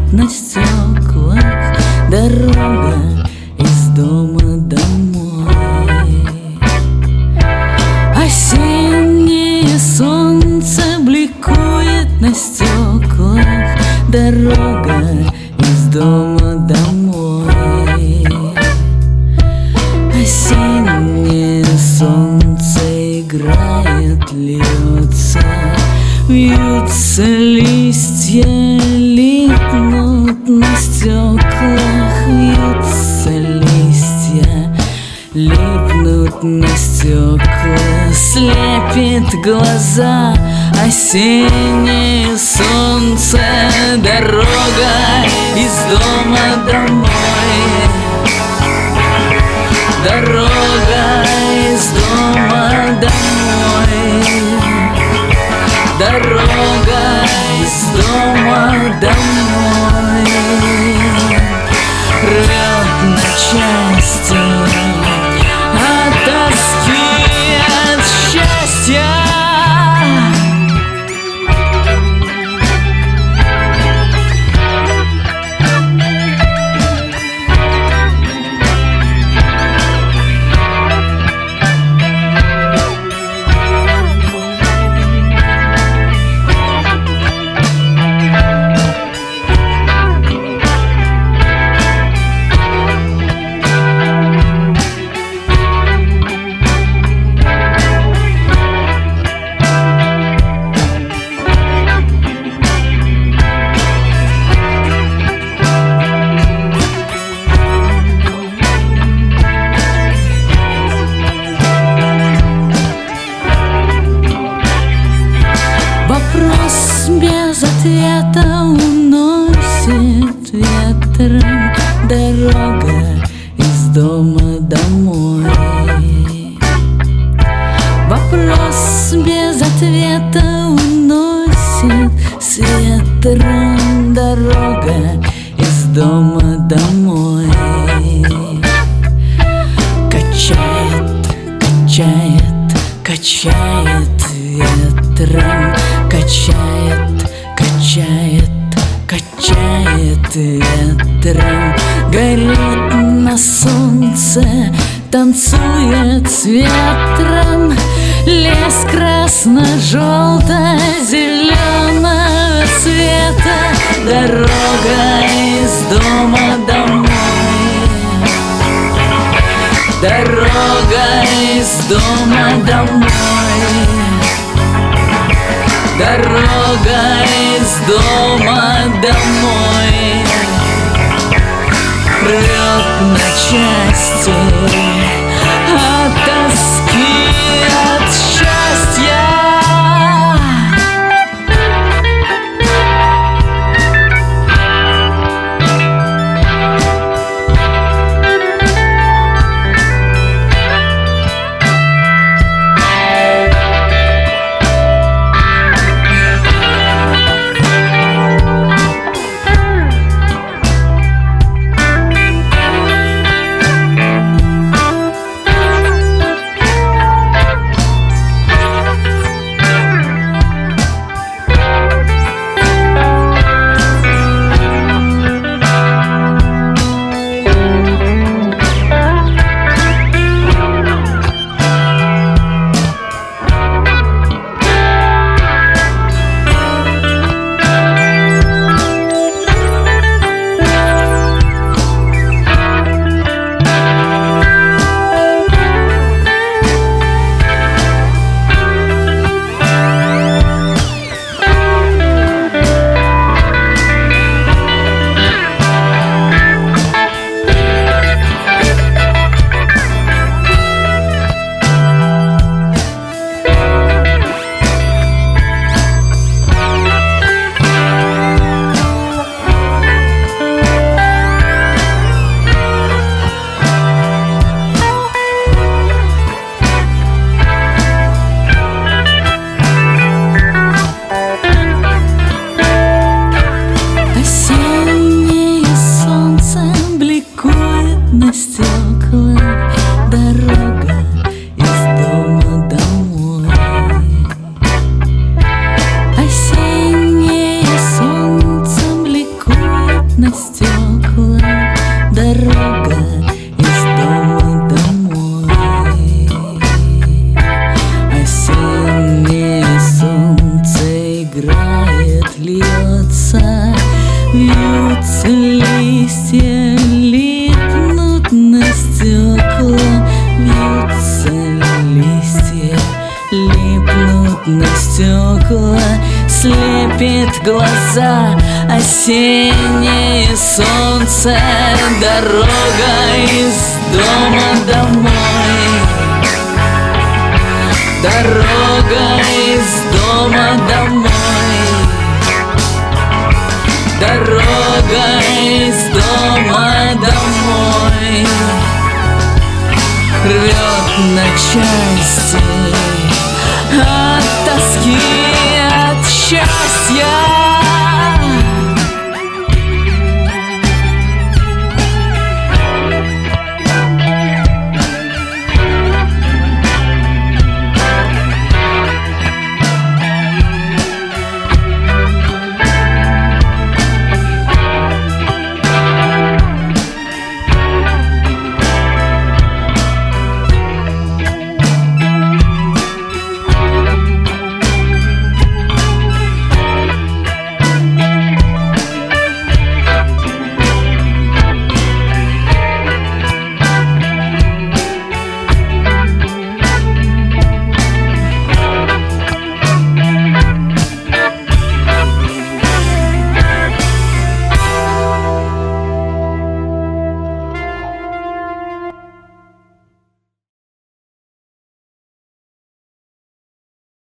на стеклах дорога из дома домой. Осеннее солнце бликует на стеклах, дорога из дома домой. Осеннее солнце играет, льется, вьются листья, липнут на стеклах, вьются листья, липнут на стекла, слепит глаза осеннее солнце, дорога из дома домой. Дорога из дома домой. Дорога из дома домой. Рвет на части от тоски, от счастья. Вопрос без ответа уносит ветром, дорога из дома домой. Вопрос без ответа уносит с ветром, дорога из дома домой. Качает, качает, качает ветром, качает, качает, качает ветром, горит на солнце, танцует с ветром. Лес красно-желто-зеленого цвета, дорога из дома домой. Дорога из дома домой. Дорога из дома домой. Рвет на части от тоски, от счастья. Липнут на стекла, слепит глаза осеннее солнце. Дорога из дома домой, дорога из дома домой, дорога из дома домой. Рвет на части от тоски, от счастья.